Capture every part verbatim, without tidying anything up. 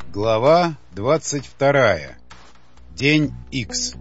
Глава двадцать вторая. День Икс.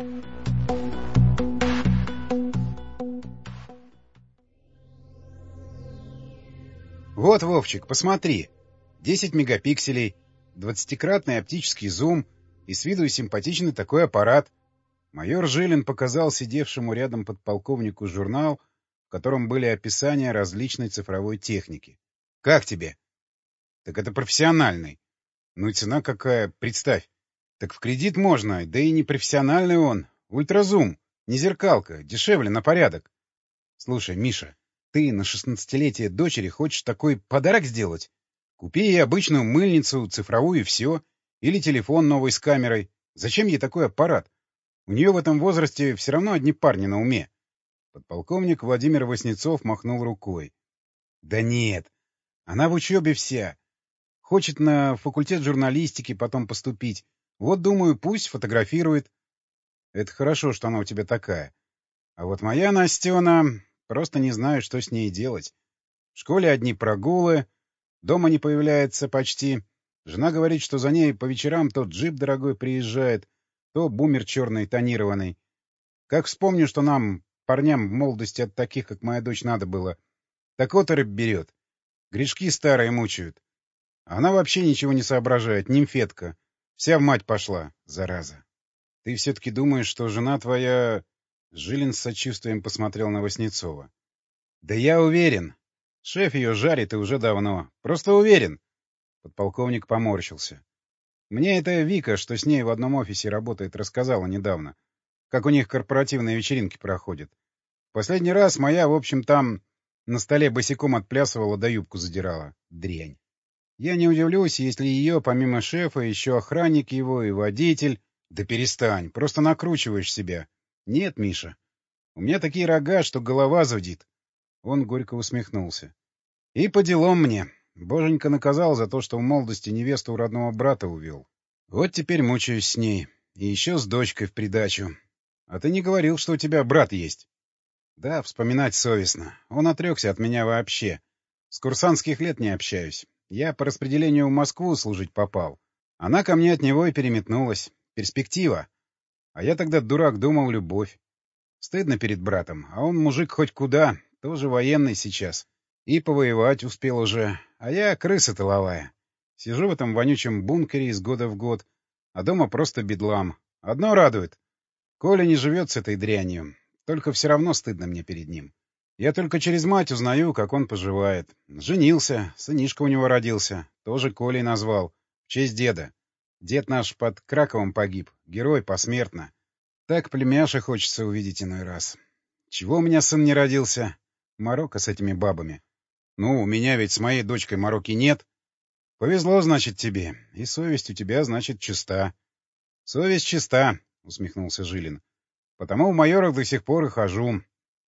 Вот, Вовчик, посмотри. десять мегапикселей, двадцатикратный оптический зум и с виду симпатичный такой аппарат. Майор Жилин показал сидевшему рядом подполковнику журнал, в котором были описания различной цифровой техники. Как тебе? Так это профессиональный. Ну и цена какая, представь. Так в кредит можно, да и не профессиональный он. Ультразум, не зеркалка, дешевле на порядок. Слушай, Миша, ты на шестнадцатилетие дочери хочешь такой подарок сделать? Купи ей обычную мыльницу, цифровую и все. Или телефон новый с камерой. Зачем ей такой аппарат? У нее в этом возрасте все равно одни парни на уме. Подполковник Владимир Васнецов махнул рукой. Да нет, она в учебе вся. Хочет на факультет журналистики потом поступить. Вот, думаю, пусть фотографирует. Это хорошо, что она у тебя такая. А вот моя Настена... Просто не знаю, что с ней делать. В школе одни прогулы, дома не появляется почти. Жена говорит, что за ней по вечерам то джип дорогой приезжает, то бумер черный тонированный. Как вспомню, что нам, парням в молодости от таких, как моя дочь, надо было, так оторопь берет. Грешки старые мучают. Она вообще ничего не соображает, нимфетка. Вся в мать пошла, зараза. Ты все-таки думаешь, что жена твоя... Жилин с сочувствием посмотрел на Васнецова. Да я уверен. Шеф ее жарит и уже давно. Просто уверен. Подполковник поморщился. Мне эта Вика, что с ней в одном офисе работает, рассказала недавно. Как у них корпоративные вечеринки проходят. Последний раз моя, в общем, там на столе босиком отплясывала да юбку задирала. Дрянь. Я не удивлюсь, если ее, помимо шефа, еще охранник его и водитель... Да перестань, просто накручиваешь себя. Нет, Миша, у меня такие рога, что голова зудит. Он горько усмехнулся. И по делам мне. Боженька наказал за то, что в молодости невесту у родного брата увел. Вот теперь мучаюсь с ней. И еще с дочкой в придачу. А ты не говорил, что у тебя брат есть? Да, вспоминать совестно. Он отрекся от меня вообще. С курсантских лет не общаюсь. Я по распределению в Москву служить попал. Она ко мне от него и переметнулась. Перспектива. А я тогда, дурак, думал, любовь. Стыдно перед братом, а он мужик хоть куда, тоже военный сейчас. И повоевать успел уже, а я крыса тыловая. Сижу в этом вонючем бункере из года в год, а дома просто бедлам. Одно радует. Коля не живет с этой дрянью, только все равно стыдно мне перед ним. Я только через мать узнаю, как он поживает. Женился, сынишка у него родился, тоже Колей назвал, в честь деда. Дед наш под Краковом погиб, герой посмертно. Так племяша хочется увидеть иной раз. Чего у меня сын не родился? Морока с этими бабами. Ну, у меня ведь с моей дочкой мороки нет. Повезло, значит, тебе. И совесть у тебя, значит, чиста. Совесть чиста, усмехнулся Жилин. Потому в майорах до сих пор и хожу.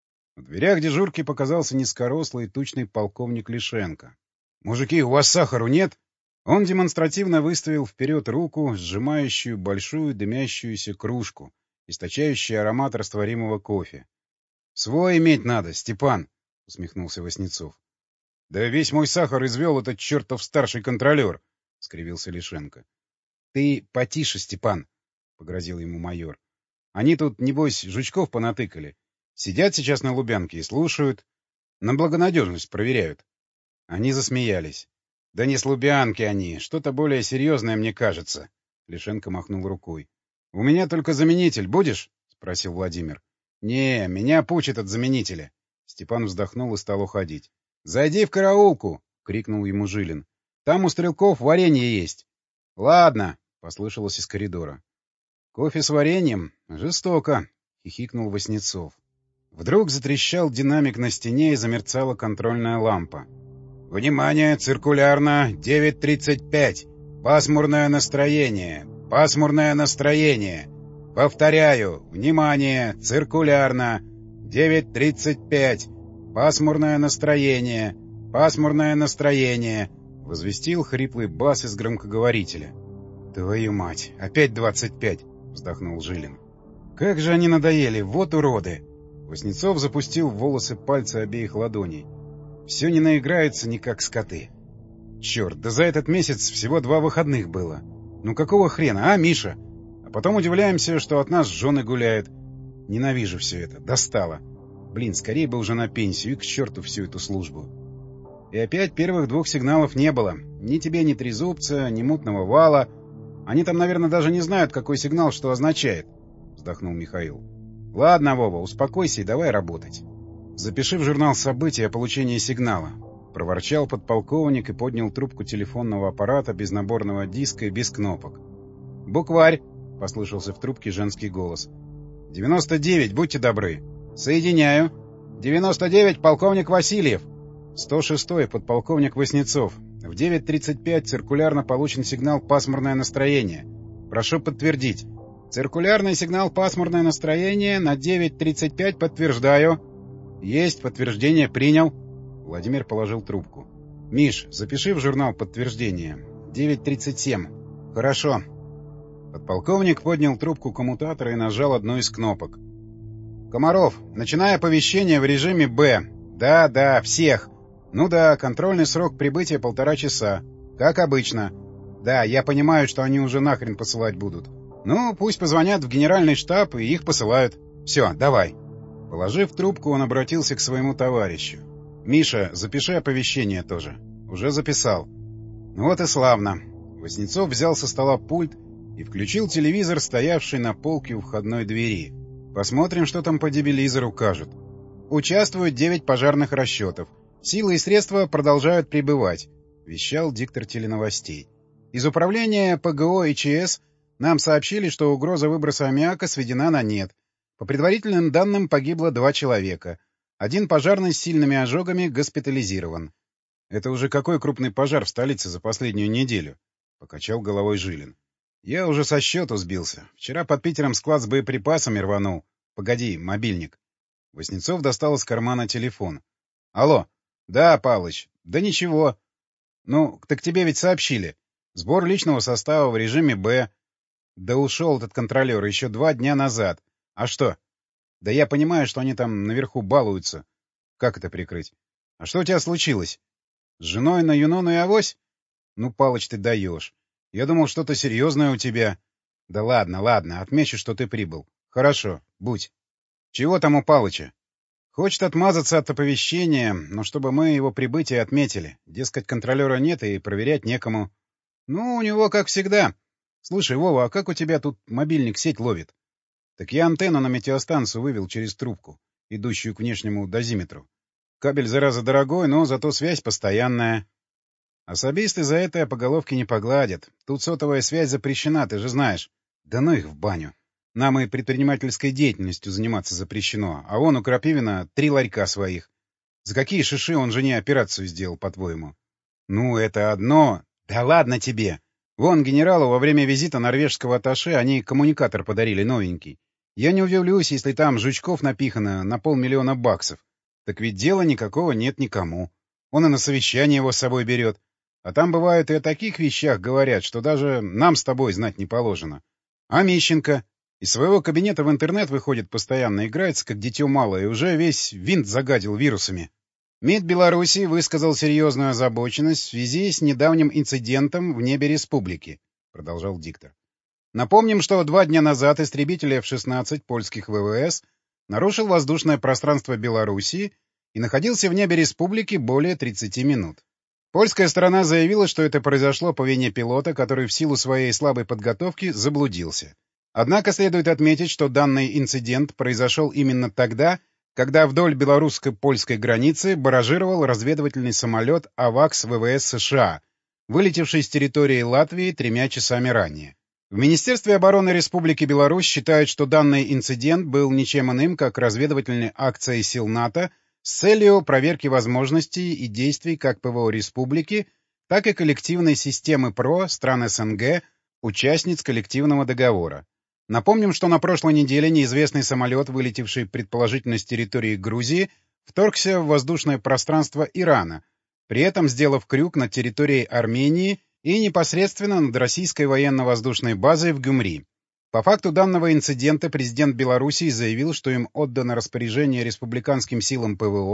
В дверях дежурки показался низкорослый и тучный полковник Лишенко. Мужики, у вас сахару нет? Он демонстративно выставил вперед руку, сжимающую большую дымящуюся кружку, источающую аромат растворимого кофе. — Свой иметь надо, Степан, — усмехнулся Васнецов. — Да весь мой сахар извел этот чертов старший контролер, — скривился Лишенко. — Ты потише, Степан, — погрозил ему майор. — Они тут, небось, жучков понатыкали. Сидят сейчас на Лубянке и слушают. На благонадежность проверяют. Они засмеялись. — Да не с Лубянки они, что-то более серьезное, мне кажется. Лишенко махнул рукой. — У меня только заменитель, будешь? — спросил Владимир. — Не, меня пучит от заменителя. Степан вздохнул и стал уходить. — Зайди в караулку! — крикнул ему Жилин. — Там у стрелков варенье есть. — Ладно, — послышалось из коридора. — Кофе с вареньем? Жестоко! — хихикнул Васнецов. Вдруг затрещал динамик на стене и замерцала контрольная лампа. «Внимание! Циркулярно! девять тридцать пять! Пасмурное настроение! Пасмурное настроение! Повторяю! Внимание! Циркулярно! девять тридцать пять! Пасмурное настроение! Пасмурное настроение!» — возвестил хриплый бас из громкоговорителя. «Твою мать! Опять двадцать пять!» — вздохнул Жилин. «Как же они надоели! Вот уроды!» Васнецов запустил в волосы пальцы обеих ладоней. Все не наиграются, ни как скоты. Черт, да за этот месяц всего два выходных было. Ну какого хрена, а, Миша? А потом удивляемся, что от нас жены гуляют. Ненавижу все это, достало. Блин, скорее бы уже на пенсию и к черту всю эту службу. И опять первых двух сигналов не было. Ни тебе, ни трезубца, ни мутного вала. Они там, наверное, даже не знают, какой сигнал что означает, — вздохнул Михаил. Ладно, Вова, успокойся и давай работать. Запиши в журнал событий о получении сигнала. Проворчал подполковник и поднял трубку телефонного аппарата без наборного диска и без кнопок. «Букварь!» — послышался в трубке женский голос. «девяносто девять, будьте добры!» «Соединяю!» «девяносто девять, полковник Васильев!» сто шестой, подполковник Васнецов. В девять тридцать пять циркулярно получен сигнал «Пасмурное настроение». Прошу подтвердить. Циркулярный сигнал «Пасмурное настроение» на девять тридцать пять подтверждаю. Есть, подтверждение принял. Владимир положил трубку. «Миш, запиши в журнал подтверждение. девять тридцать семь. Хорошо». Подполковник поднял трубку коммутатора и нажал одну из кнопок. «Комаров, начинай оповещение в режиме «Б». Да, да, всех. Ну да, контрольный срок прибытия полтора часа. Как обычно. Да, я понимаю, что они уже нахрен посылать будут. Ну, пусть позвонят в генеральный штаб и их посылают. Все, давай». Положив трубку, он обратился к своему товарищу. «Миша, запиши оповещение тоже». «Уже записал». «Ну вот и славно». Васнецов взял со стола пульт и включил телевизор, стоявший на полке у входной двери. «Посмотрим, что там по дебилизору кажут». «Участвуют девять пожарных расчетов. Силы и средства продолжают прибывать», — вещал диктор теленовостей. «Из управления ПГО и ЧС нам сообщили, что угроза выброса аммиака сведена на нет. По предварительным данным погибло два человека. Один пожарный с сильными ожогами госпитализирован». «Это уже какой крупный пожар в столице за последнюю неделю?» — покачал головой Жилин. «Я уже со счету сбился. Вчера под Питером склад с боеприпасами рванул. Погоди, мобильник». Васнецов достал из кармана телефон. «Алло. Да, Палыч. Да ничего. Ну, так тебе ведь сообщили. Сбор личного состава в режиме «Б». Да ушел этот контролер еще два дня назад. А что? Да я понимаю, что они там наверху балуются. Как это прикрыть? А что у тебя случилось? С женой на Юнону и Авось? Ну, Палыч, ты даешь. Я думал, что-то серьезное у тебя. Да ладно, ладно, отмечу, что ты прибыл. Хорошо, будь. Чего там у Палыча? Хочет отмазаться от оповещения, но чтобы мы его прибытие отметили. Дескать, контролера нет и проверять некому. Ну, у него как всегда. Слушай, Вова, а как у тебя тут мобильник сеть ловит? Так я антенну на метеостанцию вывел через трубку, идущую к внешнему дозиметру. Кабель, зараза, дорогой, но зато связь постоянная. Особисты за это по головке не погладят. Тут сотовая связь запрещена, ты же знаешь. Да ну их в баню. Нам и предпринимательской деятельностью заниматься запрещено, а вон у Крапивина три ларька своих. За какие шиши он жене операцию сделал, по-твоему? Ну, это одно. Да ладно тебе. Вон генералу во время визита норвежского атташе они коммуникатор подарили новенький. Я не удивлюсь, если там жучков напихано на полмиллиона баксов. Так ведь дела никакого нет никому. Он и на совещание его с собой берет. А там бывают и о таких вещах говорят, что даже нам с тобой знать не положено. А Мищенко? Из своего кабинета в интернет выходит постоянно, играется, как дитё малое, и уже весь винт загадил вирусами. МИД Беларуси высказал серьезную озабоченность в связи с недавним инцидентом в небе республики, продолжал диктор. Напомним, что два дня назад истребитель эф шестнадцать польских ВВС нарушил воздушное пространство Белоруссии и находился в небе республики более тридцати минут. Польская сторона заявила, что это произошло по вине пилота, который в силу своей слабой подготовки заблудился. Однако следует отметить, что данный инцидент произошел именно тогда, когда вдоль белорусско-польской границы баражировал разведывательный самолет АВАКС ВВС США, вылетевший с территории Латвии тремя часами ранее. В Министерстве обороны Республики Беларусь считают, что данный инцидент был ничем иным, как разведывательной акцией сил НАТО с целью проверки возможностей и действий как ПВО Республики, так и коллективной системы ПРО стран СНГ, участниц коллективного договора. Напомним, что на прошлой неделе неизвестный самолет, вылетевший предположительно с территории Грузии, вторгся в воздушное пространство Ирана, при этом сделав крюк над территорией Армении и непосредственно над российской военно-воздушной базой в Гюмри. По факту данного инцидента президент Белоруссии заявил, что им отдано распоряжение республиканским силам ПВО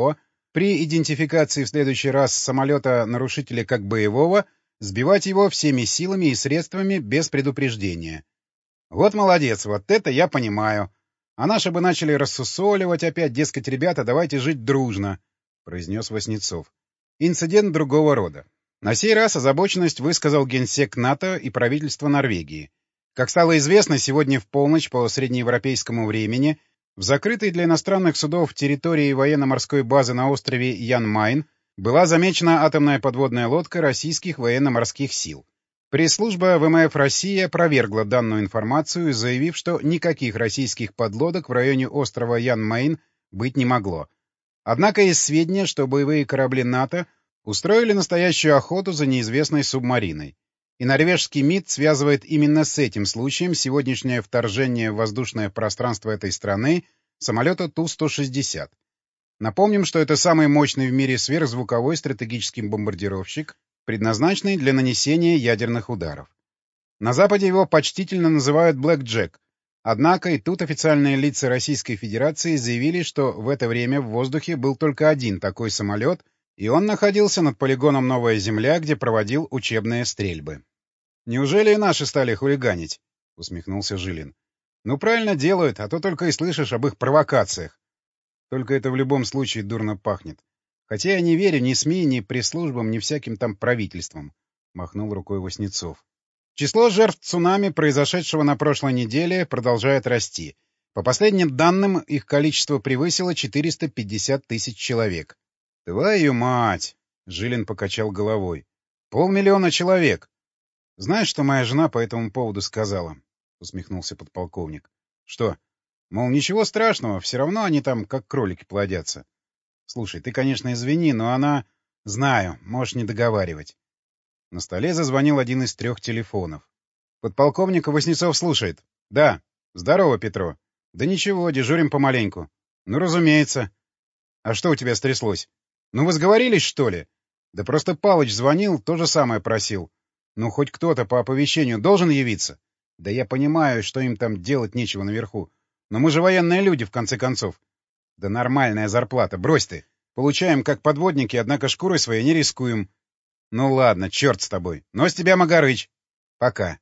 При идентификации в следующий раз самолета-нарушителя как боевого сбивать его всеми силами и средствами без предупреждения. Вот молодец, вот это я понимаю. А наши бы начали рассусоливать опять, дескать, ребята, давайте жить дружно, — произнес Васнецов. Инцидент другого рода. На сей раз озабоченность высказал генсек НАТО и правительство Норвегии. Как стало известно, сегодня в полночь по среднеевропейскому времени в закрытой для иностранных судов территории военно-морской базы на острове Ян-Майн была замечена атомная подводная лодка российских военно-морских сил. Пресс-служба ВМФ России опровергла данную информацию, заявив, что никаких российских подлодок в районе острова Ян-Майн быть не могло. Однако есть сведения, что боевые корабли НАТО устроили настоящую охоту за неизвестной субмариной. И норвежский МИД связывает именно с этим случаем сегодняшнее вторжение в воздушное пространство этой страны самолета Ту сто шестьдесят. Напомним, что это самый мощный в мире сверхзвуковой стратегический бомбардировщик, предназначенный для нанесения ядерных ударов. На Западе его почтительно называют «Блэк Джек», однако и тут официальные лица Российской Федерации заявили, что в это время в воздухе был только один такой самолет, и он находился над полигоном «Новая Земля», где проводил учебные стрельбы. «Неужели и наши стали хулиганить?» — усмехнулся Жилин. «Ну, правильно делают, а то только и слышишь об их провокациях. Только это в любом случае дурно пахнет. Хотя я не верю ни СМИ, ни пресс-службам, ни всяким там правительствам», — махнул рукой Васнецов. Число жертв цунами, произошедшего на прошлой неделе, продолжает расти. По последним данным, их количество превысило четыреста пятьдесят тысяч человек. «Твою мать!» — Жилин покачал головой. «Полмиллиона человек!» «Знаешь, что моя жена по этому поводу сказала?» — усмехнулся подполковник. «Что? Мол, ничего страшного, все равно они там как кролики плодятся. Слушай, ты, конечно, извини, но она... Знаю, можешь не договаривать». На столе зазвонил один из трех телефонов. «Подполковник Васнецов слушает». «Да. Здорово, Петро». «Да ничего, дежурим помаленьку». «Ну, разумеется». «А что у тебя стряслось?» «Ну, вы сговорились, что ли?» «Да просто Палыч звонил, то же самое просил. Ну, хоть кто-то по оповещению должен явиться?» «Да я понимаю, что им там делать нечего наверху. Но мы же военные люди, в конце концов». «Да нормальная зарплата, брось ты. Получаем как подводники, однако шкурой своей не рискуем». «Ну ладно, черт с тобой. Но с тебя Магарыч. Пока».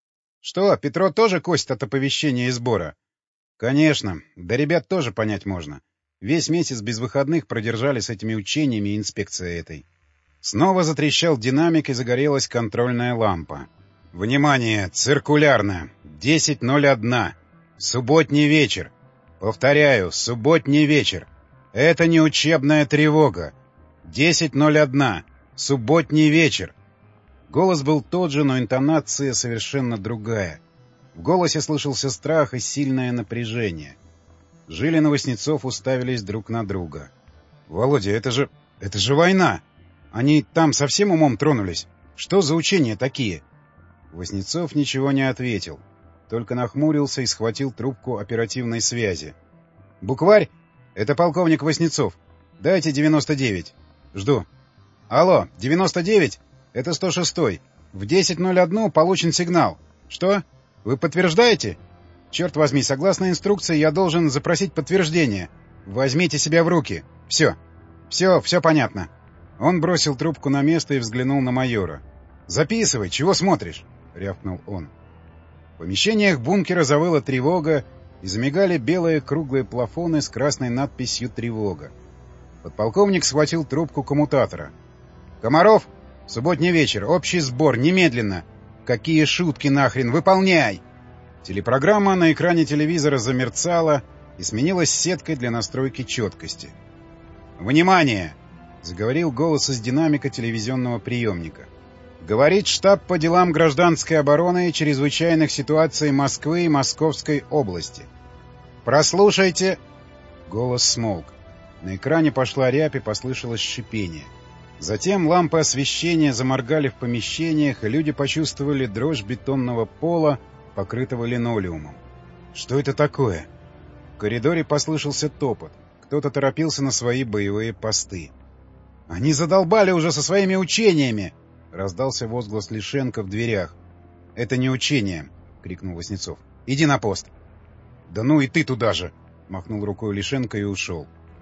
«Что, Петро тоже косит от оповещения и сбора?» «Конечно. Да ребят тоже понять можно. Весь месяц без выходных продержали с этими учениями и инспекцией этой». Снова затрещал динамик и загорелась контрольная лампа. «Внимание! Циркулярно! десять ноль один. Субботний вечер. Повторяю, субботний вечер. Это не учебная тревога. десять ноль один. Субботний вечер». Голос был тот же, но интонация совершенно другая. В голосе слышался страх и сильное напряжение. Жилин и Васнецов уставились друг на друга. — Володя, это же... это же война! Они там совсем умом тронулись? Что за учения такие? Васнецов ничего не ответил, только нахмурился и схватил трубку оперативной связи. — Букварь? Это полковник Васнецов. Дайте девяносто девять. Жду. Алло, девяносто девять? Это сто шестой. В десять ноль один получен сигнал. Что? Вы подтверждаете? Черт возьми, согласно инструкции, я должен запросить подтверждение. Возьмите себя в руки. Все. Все, все понятно. Он бросил трубку на место и взглянул на майора. «Записывай, чего смотришь?» — рявкнул он. В помещениях бункера завыла тревога, и замигали белые круглые плафоны с красной надписью «Тревога». Подполковник схватил трубку коммутатора. «Комаров! Субботний вечер, общий сбор, немедленно! Какие шутки нахрен, выполняй!» Телепрограмма на экране телевизора замерцала и сменилась сеткой для настройки четкости. «Внимание!» — заговорил голос из динамика телевизионного приемника. «Говорит штаб по делам гражданской обороны и чрезвычайных ситуаций Москвы и Московской области. Прослушайте...» Голос смолк. На экране пошла рябь и послышалось шипение. Затем лампы освещения заморгали в помещениях, и люди почувствовали дрожь бетонного пола, покрытого линолеумом. «Что это такое?» В коридоре послышался топот. Кто-то торопился на свои боевые посты. «Они задолбали уже со своими учениями!» — раздался возглас Лишенко в дверях. «Это не учение!» — крикнул Васнецов. «Иди на пост!» «Да ну и ты туда же!» — махнул рукой Лишенко и ушел.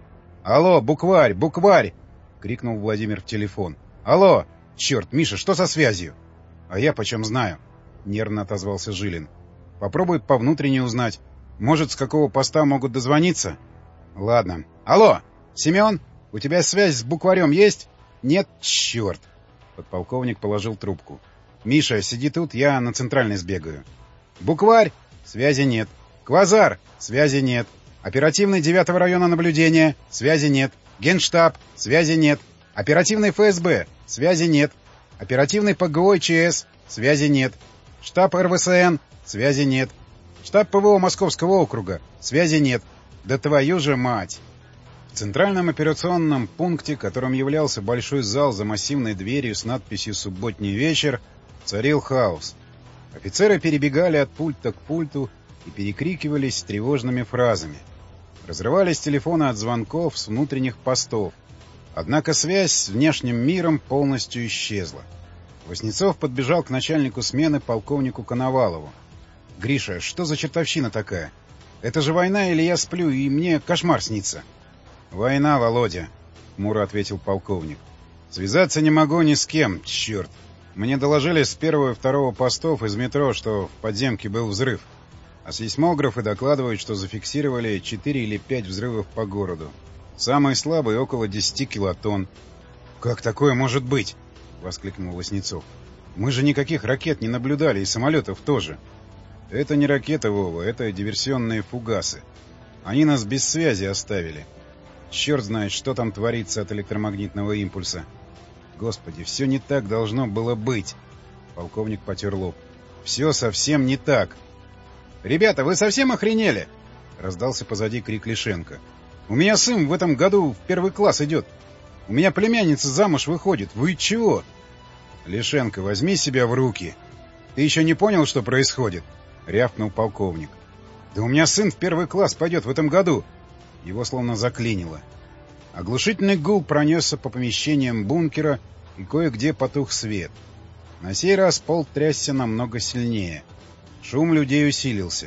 «Алло, букварь, букварь!» — крикнул Владимир в телефон. «Алло! Черт, Миша, что со связью?» «А я почем знаю?» — нервно отозвался Жилин. «Попробуй по внутренней узнать. Может, с какого поста могут дозвониться?» «Ладно. Алло! Семен, у тебя связь с букварем есть?» «Нет? Черт!» Подполковник положил трубку. «Миша, сиди тут, я на центральный сбегаю». «Букварь! Связи нет. Квазар! Связи нет. Оперативный девятого района наблюдения! Связи нет. Генштаб! Связи нет. Оперативный ФСБ! Связи нет. Оперативный ПГО и ЧС! Связи нет. Штаб РВСН! Связи нет. Штаб ПВО Московского округа! Связи нет. Да твою же мать!» В центральном операционном пункте, которым являлся большой зал за массивной дверью с надписью «Субботний вечер», царил хаос. Офицеры перебегали от пульта к пульту и перекрикивались тревожными фразами. Разрывались телефоны от звонков с внутренних постов. Однако связь с внешним миром полностью исчезла. Васнецов подбежал к начальнику смены полковнику Коновалову. «Гриша, что за чертовщина такая? Это же война, или я сплю, и мне кошмар снится?» «Война, Володя», — хмуро ответил полковник. «Связаться не могу ни с кем, черт. Мне доложили с первого и второго постов из метро, что в подземке был взрыв. А сейсмографы докладывают, что зафиксировали четыре или пять взрывов по городу. Самый слабый — около десяти килотонн». «Как такое может быть?» — воскликнул Васнецов. «Мы же никаких ракет не наблюдали, и самолетов тоже». «Это не ракеты, Вова, это диверсионные фугасы. Они нас без связи оставили. Черт знает, что там творится от электромагнитного импульса. Господи, все не так должно было быть». Полковник потер лоб. «Все совсем не так». «Ребята, вы совсем охренели?» — раздался позади крик Лишенко. «У меня сын в этом году в первый класс идет. У меня племянница замуж выходит. Вы чего?» «Лишенко, возьми себя в руки. Ты еще не понял, что происходит?» — рявкнул полковник. «Да у меня сын в первый класс пойдет в этом году». Его словно заклинило. Оглушительный гул пронесся по помещениям бункера, и кое-где потух свет. На сей раз пол трясся намного сильнее. Шум людей усилился.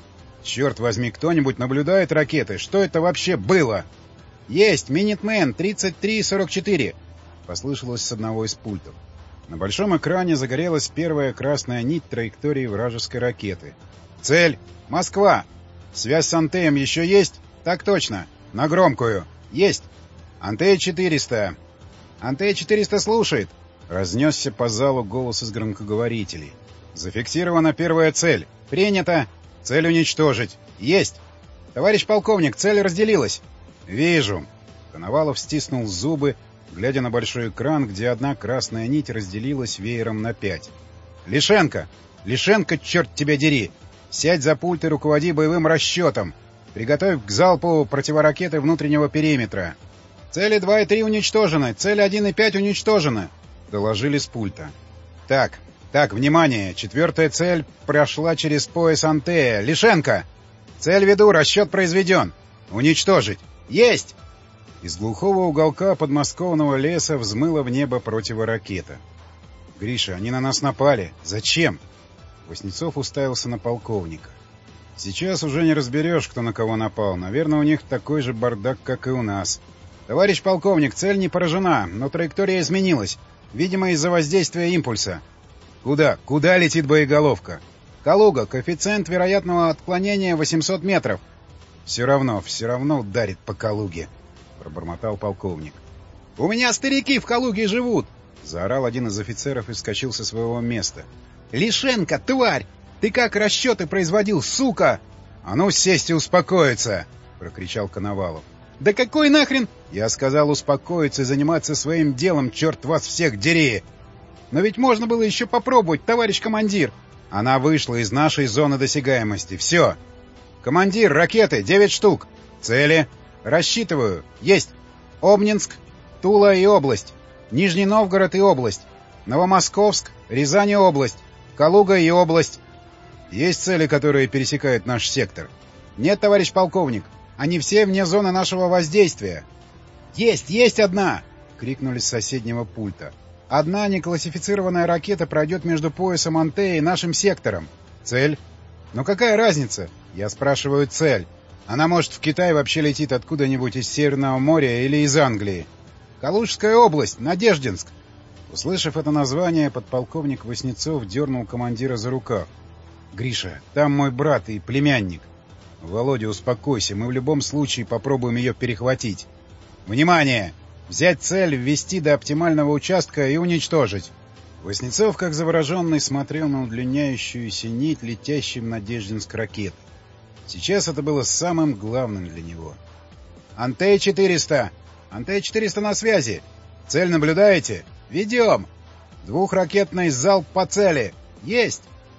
«Черт возьми, кто-нибудь наблюдает ракеты? Что это вообще было?» «Есть! Минитмен! тридцать три сорок четыре!» — послышалось с одного из пультов. На большом экране загорелась первая красная нить траектории вражеской ракеты. «Цель! Москва! Связь с Антеем еще есть?» «Так точно! На громкую! Есть! Антей четыреста! Антей четыреста слушает!» Разнесся по залу голос из громкоговорителей. «Зафиксирована первая цель! Принято! Цель уничтожить! Есть! Товарищ полковник, цель разделилась!» «Вижу!» Коновалов стиснул зубы, глядя на большой экран, где одна красная нить разделилась веером на пять. «Лишенко! Лишенко, черт тебя дери! Сядь за пульт и руководи боевым расчетом! Приготовь к залпу противоракеты внутреннего периметра!» «Цели два и три уничтожены! Цель один и пять уничтожены!» — доложили с пульта. «Так, так, внимание! Четвертая цель прошла через пояс Антея. Лишенко! Цель веду, расчет произведен! Уничтожить! Есть!» Из глухого уголка подмосковного леса взмыла в небо противоракета. «Гриша, они на нас напали. Зачем?» Васнецов уставился на полковника. «Сейчас уже не разберешь, кто на кого напал. Наверное, у них такой же бардак, как и у нас. Товарищ полковник, цель не поражена, но траектория изменилась. Видимо, из-за воздействия импульса». «Куда? Куда летит боеголовка?» «Калуга. Коэффициент вероятного отклонения восемьсот метров». «Все равно, все равно ударит по Калуге», — пробормотал полковник. «У меня старики в Калуге живут!» — заорал один из офицеров и вскочил со своего места. «Лишенко, тварь! Ты как расчеты производил, сука?» «А ну сесть и успокоиться!» — прокричал Коновалов. «Да какой нахрен?» «Я сказал успокоиться и заниматься своим делом, черт вас всех дери!» «Но ведь можно было еще попробовать, товарищ командир!» «Она вышла из нашей зоны досягаемости. Все!» «Командир, ракеты, девять штук!» «Цели?» «Рассчитываю. Есть. Обнинск, Тула и область. Нижний Новгород и область. Новомосковск, Рязань и область. Калуга и область». «Есть цели, которые пересекают наш сектор?» «Нет, товарищ полковник. Они все вне зоны нашего воздействия». «Есть, есть одна!» — крикнули с соседнего пульта. «Одна неклассифицированная ракета пройдет между поясом Антея и нашим сектором. Цель?» «Ну какая разница?» «Я спрашиваю цель». Она, может, в Китай вообще летит откуда-нибудь из Северного моря или из Англии. Калужская область, Надеждинск. Услышав это название, подполковник Васнецов дернул командира за рукав. — Гриша, там мой брат и племянник. — Володя, успокойся, мы в любом случае попробуем ее перехватить. — Внимание! Взять цель, ввести до оптимального участка и уничтожить. Васнецов, как завороженный, смотрел на удлиняющуюся нить, летящей в Надеждинск ракеты. Сейчас это было самым главным для него. «Антей четыреста! Антей четыреста на связи! Цель наблюдаете? Ведем! Двухракетный залп по цели! Есть!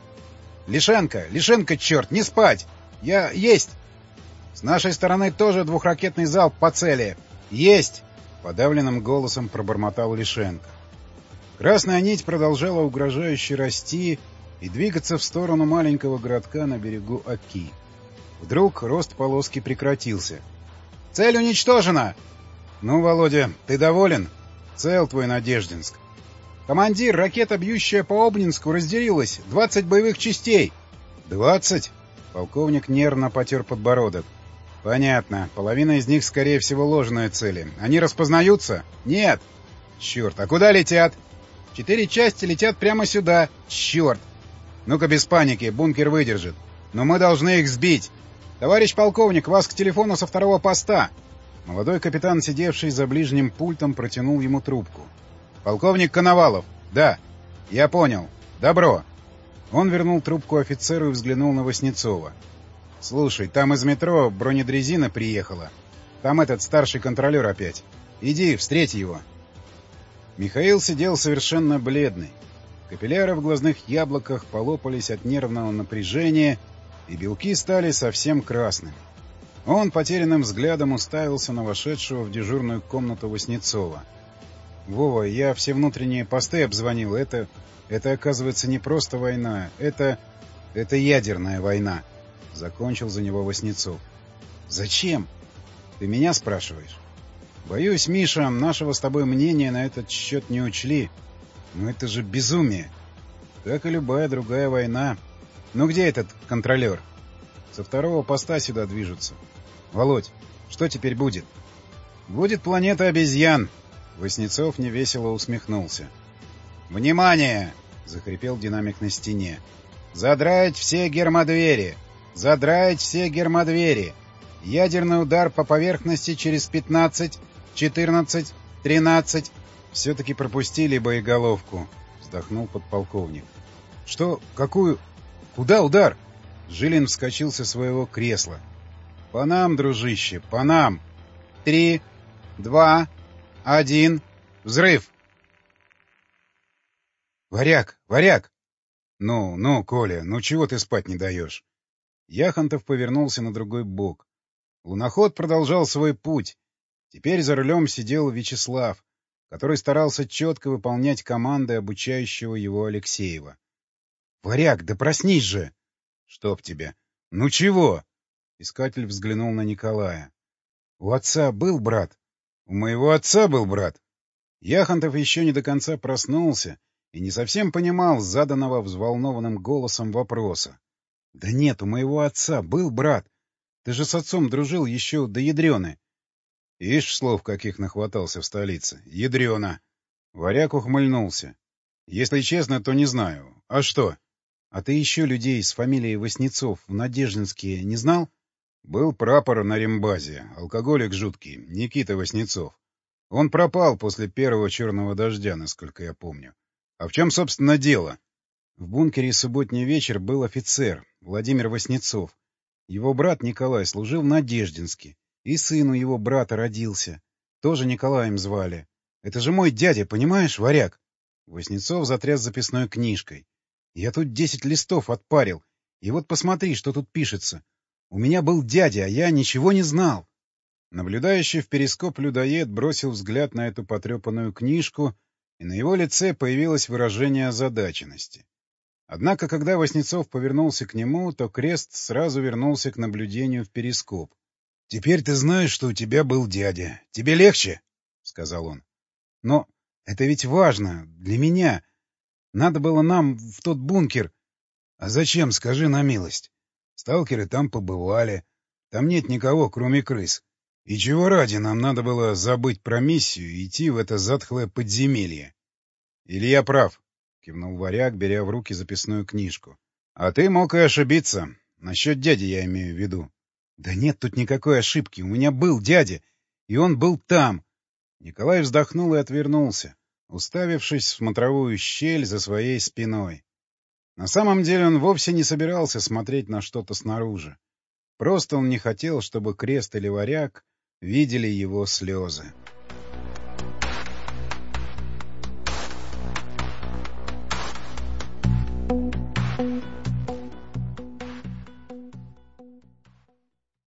Лишенко! Лишенко, черт! Не спать! Я... Есть! С нашей стороны тоже двухракетный залп по цели! Есть!» Подавленным голосом пробормотал Лишенко. Красная нить продолжала угрожающе расти и двигаться в сторону маленького городка на берегу Оки. Вдруг рост полоски прекратился. «Цель уничтожена!» «Ну, Володя, ты доволен? Цел твой Надеждинск». «Командир, ракета, бьющая по Обнинску, разделилась. Двадцать боевых частей». «Двадцать?» Полковник нервно потер подбородок. «Понятно. Половина из них, скорее всего, ложные цели. Они распознаются?» «Нет». «Черт, а куда летят?» «Четыре части летят прямо сюда. Черт!» «Ну-ка, без паники, бункер выдержит. Но мы должны их сбить. Товарищ полковник, вас к телефону со второго поста». Молодой капитан, сидевший за ближним пультом, протянул ему трубку. «Полковник Коновалов. Да. Я понял. Добро». Он вернул трубку офицеру и взглянул на Васнецова. «Слушай, там из метро бронедрезина приехала. Там этот старший контролер опять. Иди, встреть его». Михаил сидел совершенно бледный. Капилляры в глазных яблоках полопались от нервного напряжения, и белки стали совсем красными. Он потерянным взглядом уставился на вошедшего в дежурную комнату Васнецова. — Вова, я все внутренние посты обзвонил. Это... это, оказывается, не просто война. Это... это ядерная война. Закончил за него Васнецов. — Зачем? Ты меня спрашиваешь? Боюсь, Миша, нашего с тобой мнения на этот счет не учли. Но это же безумие. Как и любая другая война. Ну где этот контролер? Со второго поста сюда движутся. Володь, что теперь будет? Будет планета обезьян. Васнецов невесело усмехнулся. Внимание! Захрипел динамик на стене. Задраить все гермодвери! Задраить все гермодвери! Ядерный удар по поверхности через пятнадцать, четырнадцать, тринадцать. Все-таки пропустили боеголовку, вздохнул подполковник. Что? Какую? Куда удар? Жилин вскочил со своего кресла. По нам, дружище, по нам. Три, два, один. Взрыв! Варяг, варяг! Ну, ну, Коля, ну чего ты спать не даешь? Яхонтов повернулся на другой бок. Луноход продолжал свой путь. Теперь за рулем сидел Вячеслав, который старался четко выполнять команды обучающего его Алексеева. — Варяг, да проснись же! — Чтоб тебе! — Ну чего? Искатель взглянул на Николая. — У отца был брат? — У моего отца был брат. Яхонтов еще не до конца проснулся и не совсем понимал заданного взволнованным голосом вопроса. — Да нет, у моего отца был брат. Ты же с отцом дружил еще до ядрены. Ишь, слов каких нахватался в столице. Ядрена. Варяг ухмыльнулся. Если честно, то не знаю. А что? А ты еще людей с фамилией Васнецов в Надеждинске не знал? Был прапор на рембазе, алкоголик жуткий, Никита Васнецов. Он пропал после первого черного дождя, насколько я помню. А в чем, собственно, дело? В бункере субботний вечер был офицер, Владимир Васнецов. Его брат Николай служил в Надеждинске. И сын у его брата родился. Тоже Николаем звали. Это же мой дядя, понимаешь, варяг? Васнецов затряс записной книжкой. Я тут десять листов отпарил. И вот посмотри, что тут пишется. У меня был дядя, а я ничего не знал. Наблюдающий в перископ людоед бросил взгляд на эту потрепанную книжку, и на его лице появилось выражение озадаченности. Однако, когда Васнецов повернулся к нему, то Крест сразу вернулся к наблюдению в перископ. — Теперь ты знаешь, что у тебя был дядя. Тебе легче? — сказал он. — Но это ведь важно. Для меня. Надо было нам в тот бункер. — А зачем, скажи на милость? Сталкеры там побывали. Там нет никого, кроме крыс. И чего ради нам надо было забыть про миссию и идти в это затхлое подземелье? — Или я прав? — кивнул Варяг, беря в руки записную книжку. — А ты мог и ошибиться. Насчет дяди я имею в виду. — Да нет тут никакой ошибки. У меня был дядя, и он был там. Николай вздохнул и отвернулся, уставившись в смотровую щель за своей спиной. На самом деле он вовсе не собирался смотреть на что-то снаружи. Просто он не хотел, чтобы Крест или Варяг видели его слезы.